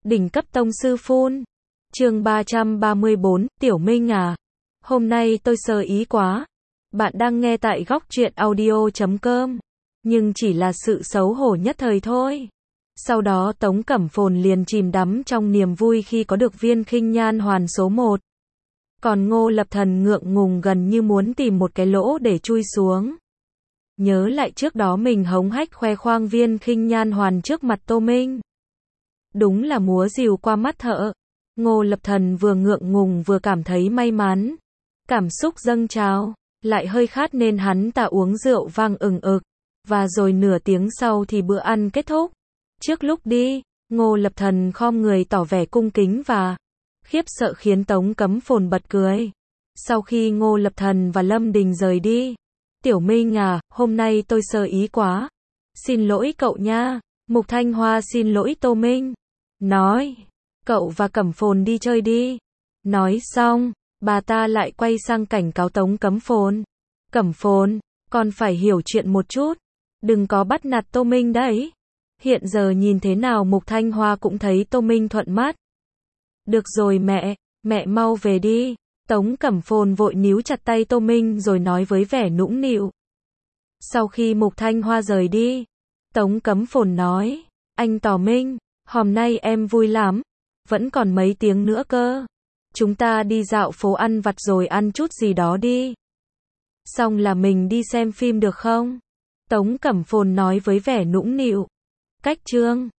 Đỉnh cấp tông sư phun. Chương 334, Tiểu Minh à. Hôm nay tôi sơ ý quá. Bạn đang nghe tại góc truyện audio.com. Nhưng chỉ là sự xấu hổ nhất thời thôi. Sau đó Tống Cẩm Phồn liền chìm đắm trong niềm vui khi có được viên khinh nhan hoàn số 1. Còn Ngô Lập Thần ngượng ngùng gần như muốn tìm một cái lỗ để chui xuống. Nhớ lại trước đó mình hống hách khoe khoang viên khinh nhan hoàn trước mặt Tô Minh. Đúng là múa rìu qua mắt thợ. Ngô Lập Thần vừa ngượng ngùng vừa cảm thấy may mắn. Cảm xúc dâng trào, lại hơi khát nên hắn ta uống rượu vang ừng ực. Và rồi nửa tiếng sau thì bữa ăn kết thúc. Trước lúc đi, Ngô Lập Thần khom người tỏ vẻ cung kính và khiếp sợ khiến Tống Cẩm Phồn bật cười. Sau khi Ngô Lập Thần và Lâm Đình rời đi, Tiểu Minh à, hôm nay tôi sơ ý quá. Xin lỗi cậu nha. Mục Thanh Hoa xin lỗi Tô Minh. Nói, cậu và Cẩm Phồn đi chơi đi. Nói xong, bà ta lại quay sang cảnh cáo Tống Cẩm Phồn. Cẩm Phồn, con phải hiểu chuyện một chút. Đừng có bắt nạt Tô Minh đấy. Hiện giờ nhìn thế nào Mục Thanh Hoa cũng thấy Tô Minh thuận mắt. Được rồi mẹ mau về đi. Tống Cẩm Phồn vội níu chặt tay Tô Minh rồi nói với vẻ nũng nịu. Sau khi Mục Thanh Hoa rời đi, Tống Cẩm Phồn nói, anh Tò Minh, hôm nay em vui lắm, vẫn còn mấy tiếng nữa cơ. Chúng ta đi dạo phố ăn vặt rồi ăn chút gì đó đi. Xong là mình đi xem phim được không? Tống Cẩm Phồn nói với vẻ nũng nịu. Cách chương